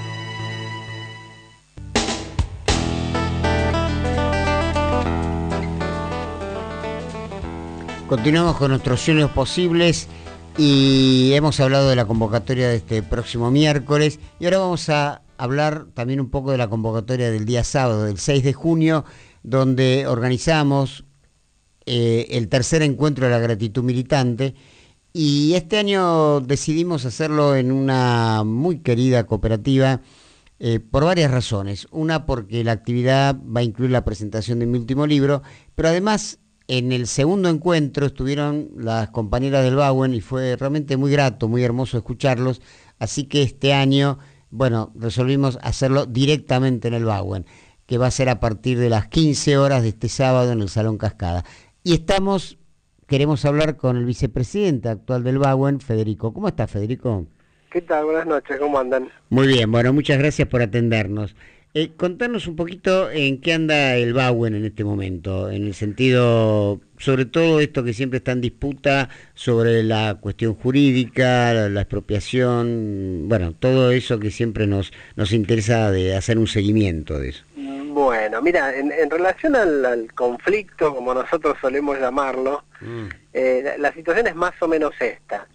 Continuamos con nuestros sueños posibles y hemos hablado de la convocatoria de este próximo miércoles y ahora vamos a hablar también un poco de la convocatoria del día sábado, del 6 de junio, donde organizamos el tercer encuentro de la gratitud militante, y este año decidimos hacerlo en una muy querida cooperativa por varias razones. Una, porque la actividad va a incluir la presentación de mi último libro, pero además en el segundo encuentro estuvieron las compañeras del BAUEN y fue realmente muy grato, muy hermoso escucharlos, así que este año, bueno, resolvimos hacerlo directamente en el BAUEN, que va a ser a partir de las 15 horas de este sábado en el Salón Cascada. Y queremos hablar con el vicepresidente actual del BAUEN, Federico. ¿Cómo está, Federico? ¿Qué tal? Buenas noches, ¿cómo andan? Muy bien, bueno, muchas gracias por atendernos. Contarnos un poquito en qué anda el BAUEN en este momento, en el sentido, sobre todo esto que siempre está en disputa, sobre la cuestión jurídica, la expropiación, bueno, todo eso que siempre nos interesa de hacer un seguimiento de eso. Bueno, mira, en relación al conflicto, como nosotros solemos llamarlo, la situación es más o menos esta.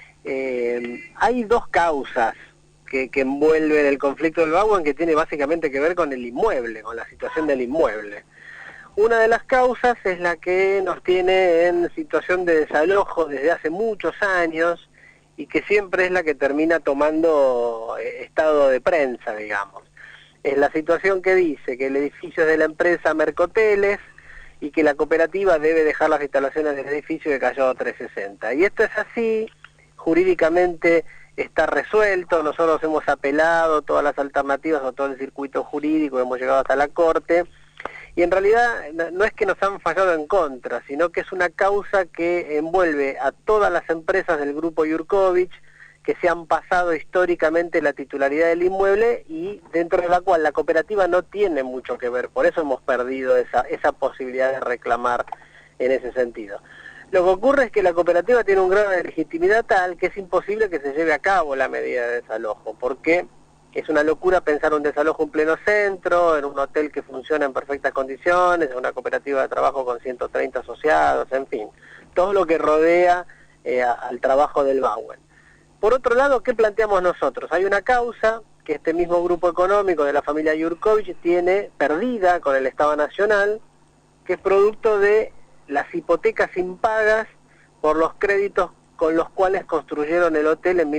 Hay dos causas que envuelven el conflicto del BAUEN, que tiene básicamente que ver con el inmueble, con la situación del inmueble. Una de las causas es la que nos tiene en situación de desalojo desde hace muchos años y que siempre es la que termina tomando estado de prensa, digamos. Es la situación que dice que el edificio es de la empresa Mercoteles y que la cooperativa debe dejar las instalaciones del edificio de Callao 360. Y esto es así, jurídicamente está resuelto, nosotros hemos apelado todas las alternativas o todo el circuito jurídico, hemos llegado hasta la Corte, y en realidad no es que nos han fallado en contra, sino que es una causa que envuelve a todas las empresas del grupo Yurkovich que se han pasado históricamente la titularidad del inmueble y dentro de la cual la cooperativa no tiene mucho que ver, por eso hemos perdido esa posibilidad de reclamar en ese sentido. Lo que ocurre es que la cooperativa tiene un grado de legitimidad tal que es imposible que se lleve a cabo la medida de desalojo, porque es una locura pensar un desalojo en pleno centro, en un hotel que funciona en perfectas condiciones, en una cooperativa de trabajo con 130 asociados, en fin, todo lo que rodea al trabajo del BAUEN. Por otro lado, ¿qué planteamos nosotros? Hay una causa que este mismo grupo económico de la familia Yurkovich tiene perdida con el Estado Nacional, que es producto de las hipotecas impagas por los créditos con los cuales construyeron el hotel en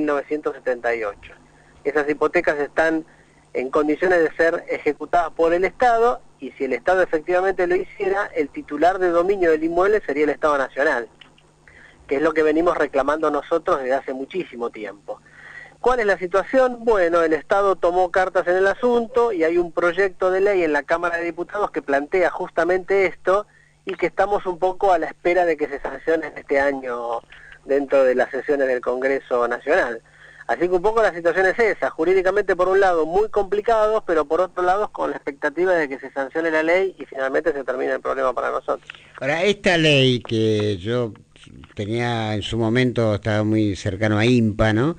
1978. Esas hipotecas están en condiciones de ser ejecutadas por el Estado y si el Estado efectivamente lo hiciera, el titular de dominio del inmueble sería el Estado Nacional, que es lo que venimos reclamando nosotros desde hace muchísimo tiempo. ¿Cuál es la situación? Bueno, el Estado tomó cartas en el asunto y hay un proyecto de ley en la Cámara de Diputados que plantea justamente esto y que estamos un poco a la espera de que se sancione este año dentro de las sesiones del Congreso Nacional. Así que un poco la situación es esa, jurídicamente por un lado muy complicados, pero por otro lado con la expectativa de que se sancione la ley y finalmente se termine el problema para nosotros. Ahora, esta ley que yo tenía en su momento, estaba muy cercano a IMPA, ¿no?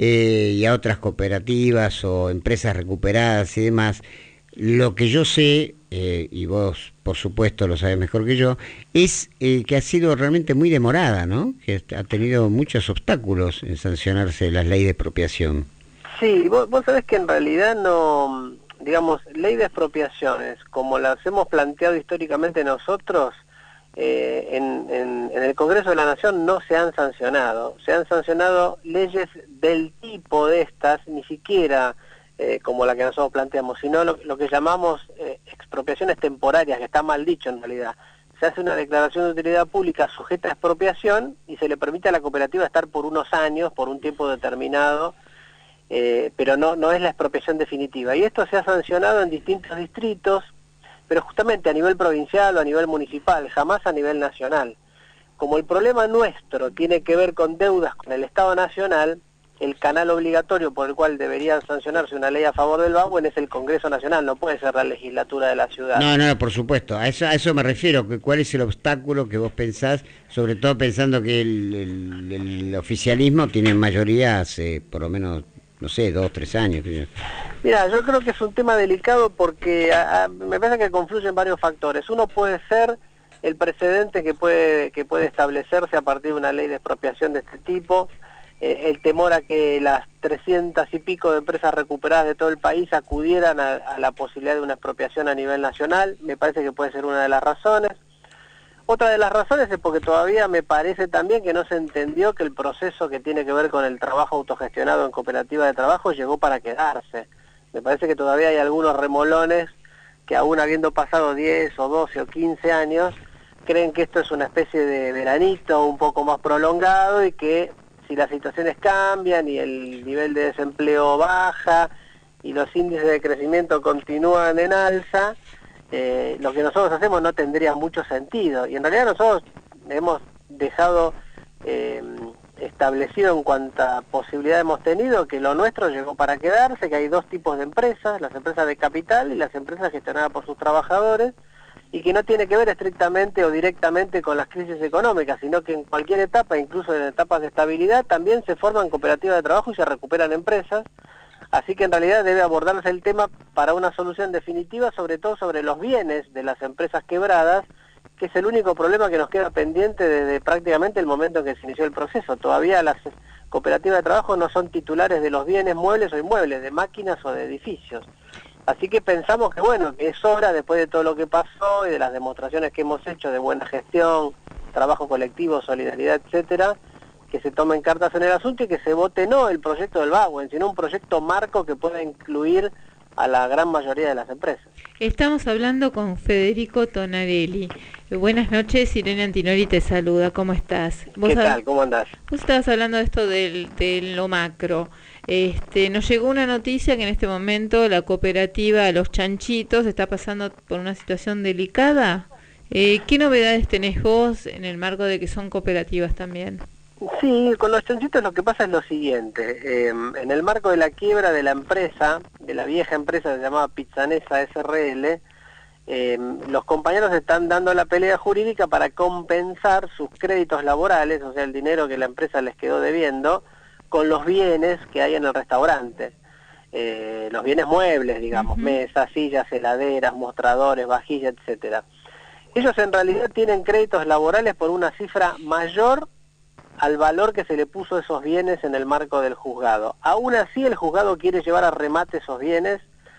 Y a otras cooperativas o empresas recuperadas y demás, lo que yo sé, y vos por supuesto lo sabés mejor que yo, es que ha sido realmente muy demorada, ¿no? Que ha tenido muchos obstáculos en sancionarse las leyes de expropiación. Sí, vos sabés que en realidad no, digamos, ley de expropiaciones, como las hemos planteado históricamente nosotros, en el Congreso de la Nación no se han sancionado. Se han sancionado leyes del tipo de estas, ni siquiera como la que nosotros planteamos, sino lo que llamamos expropiaciones temporarias, que está mal dicho en realidad. Se hace una declaración de utilidad pública sujeta a expropiación y se le permite a la cooperativa estar por unos años, por un tiempo determinado, pero no es la expropiación definitiva. Y esto se ha sancionado en distintos distritos, pero justamente a nivel provincial o a nivel municipal, jamás a nivel nacional. Como el problema nuestro tiene que ver con deudas con el Estado Nacional, el canal obligatorio por el cual debería sancionarse una ley a favor del BAWEN es el Congreso Nacional, no puede ser la legislatura de la ciudad. No, por supuesto, a eso me refiero, que cuál es el obstáculo que vos pensás, sobre todo pensando que el oficialismo tiene mayoría hace por lo menos, no sé, 2, 3 años. Mira, yo creo que es un tema delicado porque me parece que confluyen varios factores. Uno puede ser el precedente que puede establecerse a partir de una ley de expropiación de este tipo, el temor a que las 300 y pico de empresas recuperadas de todo el país acudieran a la posibilidad de una expropiación a nivel nacional, me parece que puede ser una de las razones. Otra de las razones es porque todavía me parece también que no se entendió que el proceso que tiene que ver con el trabajo autogestionado en cooperativa de trabajo llegó para quedarse. Me parece que todavía hay algunos remolones que aún habiendo pasado 10 o 12 o 15 años, creen que esto es una especie de veranito un poco más prolongado y que si las situaciones cambian y el nivel de desempleo baja y los índices de crecimiento continúan en alza, lo que nosotros hacemos no tendría mucho sentido. Y en realidad nosotros hemos dejado establecido en cuanta posibilidad hemos tenido que lo nuestro llegó para quedarse, que hay dos tipos de empresas, las empresas de capital y las empresas gestionadas por sus trabajadores, y que no tiene que ver estrictamente o directamente con las crisis económicas, sino que en cualquier etapa, incluso en etapas de estabilidad, también se forman cooperativas de trabajo y se recuperan empresas, así que en realidad debe abordarse el tema para una solución definitiva, sobre todo sobre los bienes de las empresas quebradas, que es el único problema que nos queda pendiente desde prácticamente el momento en que se inició el proceso. Todavía las cooperativas de trabajo no son titulares de los bienes muebles o inmuebles, de máquinas o de edificios. Así que pensamos que bueno, que es hora, después de todo lo que pasó y de las demostraciones que hemos hecho de buena gestión, trabajo colectivo, solidaridad, etcétera, que se tomen cartas en el asunto y que se vote no el proyecto del BAWEN, sino un proyecto marco que pueda incluir a la gran mayoría de las empresas. Estamos hablando con Federico Tonarelli. Buenas noches, Irene Antinori te saluda, ¿cómo estás? ¿Qué tal? ¿Cómo andás? Vos estabas hablando de esto de lo macro. Nos llegó una noticia que en este momento la cooperativa Los Chanchitos está pasando por una situación delicada. ¿Qué novedades tenés vos en el marco de que son cooperativas también? Sí, con Los Chanchitos lo que pasa es lo siguiente. En el marco de la quiebra de la empresa, de la vieja empresa que se llamaba Pizzanesa SRL, los compañeros están dando la pelea jurídica para compensar sus créditos laborales, o sea, el dinero que la empresa les quedó debiendo, con los bienes que hay en el restaurante. Los bienes muebles, digamos, mesas, sillas, heladeras, mostradores, vajillas, etcétera. Ellos en realidad tienen créditos laborales por una cifra mayor al valor que se le puso a esos bienes en el marco del juzgado. Aún así el juzgado quiere llevar a remate esos bienes,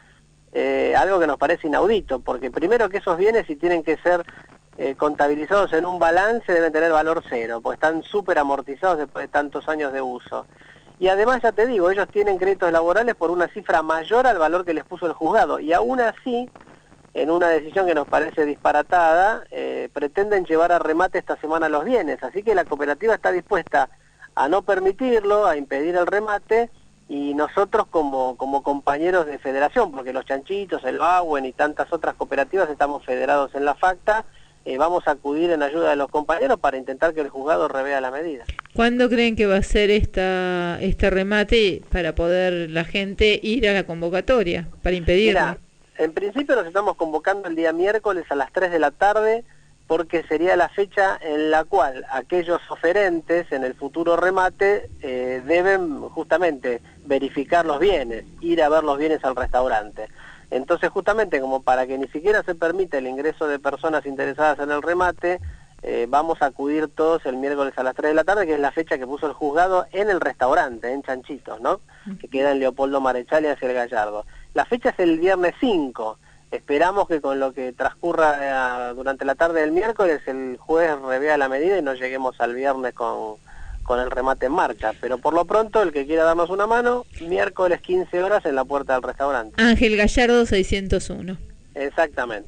algo que nos parece inaudito, porque primero que esos bienes, si tienen que ser contabilizados en un balance, deben tener valor cero, porque están súper amortizados después de tantos años de uso. Y además, ya te digo, ellos tienen créditos laborales por una cifra mayor al valor que les puso el juzgado, y aún así, en una decisión que nos parece disparatada, pretenden llevar a remate esta semana los bienes, así que la cooperativa está dispuesta a no permitirlo, a impedir el remate, y nosotros como compañeros de federación, porque Los Chanchitos, el BAWEN y tantas otras cooperativas estamos federados en la FACTA, vamos a acudir en ayuda de los compañeros para intentar que el juzgado revea la medida. ¿Cuándo creen que va a ser este remate para poder la gente ir a la convocatoria, para impedirlo? Mira, en principio nos estamos convocando el día miércoles a las 3 de la tarde, porque sería la fecha en la cual aquellos oferentes en el futuro remate deben justamente verificar los bienes, ir a ver los bienes al restaurante. Entonces justamente como para que ni siquiera se permita el ingreso de personas interesadas en el remate, vamos a acudir todos el miércoles a las 3 de la tarde, que es la fecha que puso el juzgado en el restaurante, en Chanchitos, ¿no? Que queda en Leopoldo Marechal y hacia el Gallardo. La fecha es el viernes 5. Esperamos que con lo que transcurra durante la tarde del miércoles el juez revea la medida y no lleguemos al viernes con el remate en marcha. Pero por lo pronto, el que quiera darnos una mano, miércoles 15 horas en la puerta del restaurante. Ángel Gallardo 601. Exactamente.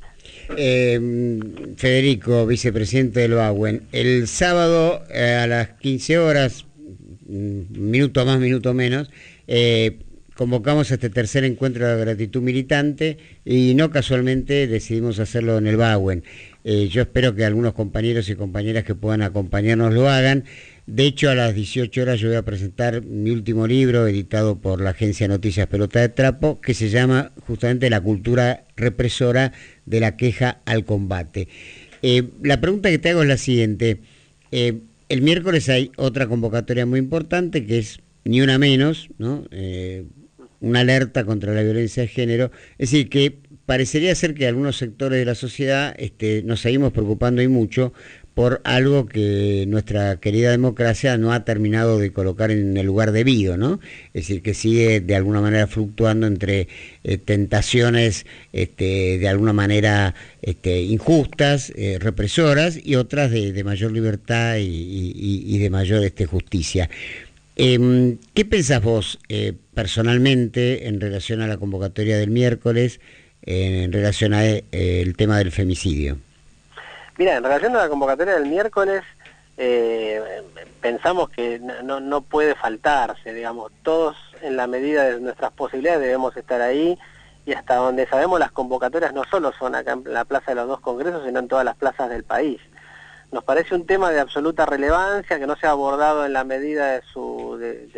Federico, vicepresidente del BAWEN, el sábado a las 15 horas, minuto más, minuto menos, convocamos a este tercer encuentro de gratitud militante y no casualmente decidimos hacerlo en el BAWEN. Yo espero que algunos compañeros y compañeras que puedan acompañarnos lo hagan. De hecho, a las 18 horas yo voy a presentar mi último libro, editado por la agencia Noticias Pelota de Trapo, que se llama justamente La cultura represora de la queja al combate. La pregunta que te hago es la siguiente. El miércoles hay otra convocatoria muy importante, que es Ni Una Menos, ¿no? Una alerta contra la violencia de género. Es decir, que parecería ser que algunos sectores de la sociedad nos seguimos preocupando y mucho por algo que nuestra querida democracia no ha terminado de colocar en el lugar debido, ¿no? Es decir, que sigue de alguna manera fluctuando entre tentaciones de alguna manera injustas, represoras, y otras de mayor libertad y de mayor justicia. ¿Qué pensás vos personalmente en relación a la convocatoria del miércoles, en relación a el tema del femicidio? Mira, en relación a la convocatoria del miércoles, pensamos que no puede faltarse, digamos, todos en la medida de nuestras posibilidades debemos estar ahí, y hasta donde sabemos las convocatorias no solo son acá en la Plaza de los Dos Congresos, sino en todas las plazas del país. Nos parece un tema de absoluta relevancia, que no se ha abordado en la medida de su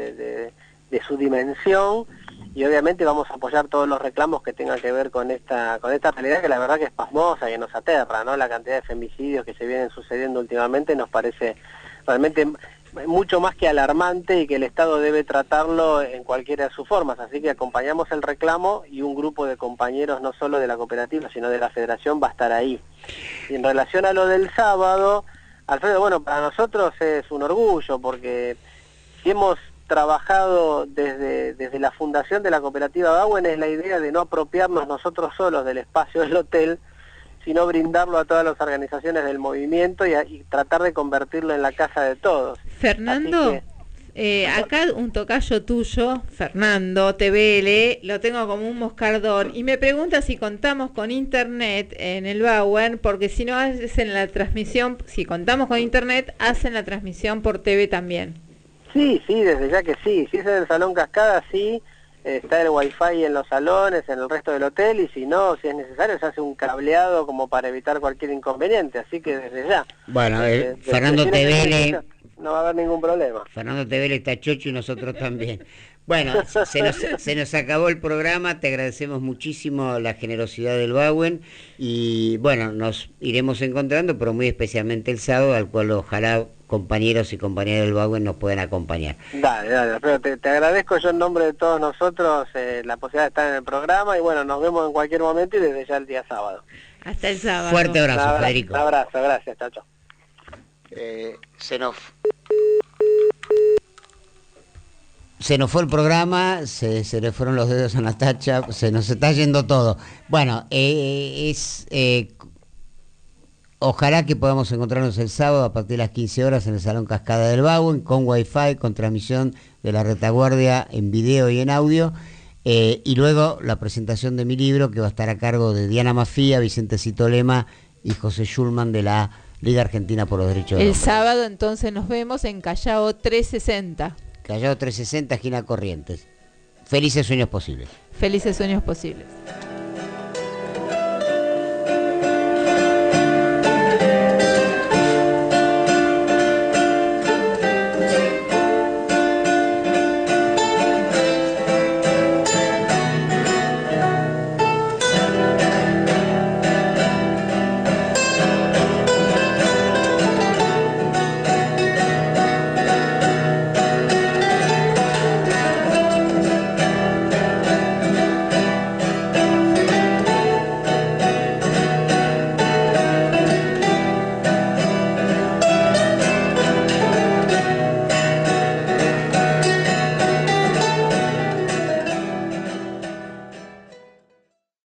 dimensión, y obviamente vamos a apoyar todos los reclamos que tengan que ver con esta realidad, que la verdad que es pasmosa, que nos aterra, ¿no? La cantidad de femicidios que se vienen sucediendo últimamente nos parece realmente mucho más que alarmante, y que el Estado debe tratarlo en cualquiera de sus formas. Así que acompañamos el reclamo, y un grupo de compañeros no solo de la cooperativa, sino de la Federación va a estar ahí. Y en relación a lo del sábado, Alfredo, bueno, para nosotros es un orgullo, porque si hemos trabajado desde la fundación de la cooperativa Bauen, es la idea de no apropiarnos nosotros solos del espacio del hotel, sino brindarlo a todas las organizaciones del movimiento y tratar de convertirlo en la casa de todos. Fernando, acá un tocayo tuyo, Fernando TVL, lo tengo como un moscardón, y me pregunta si contamos con internet en el Bauen, porque si no hacen la transmisión, si contamos con internet, hacen la transmisión por TV también. Sí, desde ya que sí. Si es en el Salón Cascada, sí, está el wifi en los salones, en el resto del hotel, y si no, si es necesario, se hace un cableado como para evitar cualquier inconveniente, así que desde ya. Bueno, Fernando TVL... No va a haber ningún problema. Fernando TVL está chocho y nosotros también. Bueno, se nos acabó el programa, te agradecemos muchísimo la generosidad del Bauen, y bueno, nos iremos encontrando, pero muy especialmente el sábado, al cual ojalá compañeros y compañeras del Bauen nos puedan acompañar. Dale, pero te agradezco yo en nombre de todos nosotros la posibilidad de estar en el programa, y bueno, nos vemos en cualquier momento, y desde ya el día sábado. Hasta el sábado. Fuerte abrazo, Federico. Un abrazo, gracias, chao. Se nos fue el programa, se le fueron los dedos a Natacha, se nos está yendo todo. Bueno, ojalá que podamos encontrarnos el sábado a partir de las 15 horas en el Salón Cascada del Bauen, con wifi, con transmisión de la retaguardia en video y en audio, y luego la presentación de mi libro, que va a estar a cargo de Diana Mafía, Vicente Citolema y José Schulman, de la Liga Argentina por los Derechos del Hombre. El sábado entonces nos vemos en Callao 360. Callao 360, esquina Corrientes. Felices sueños posibles. Felices sueños posibles.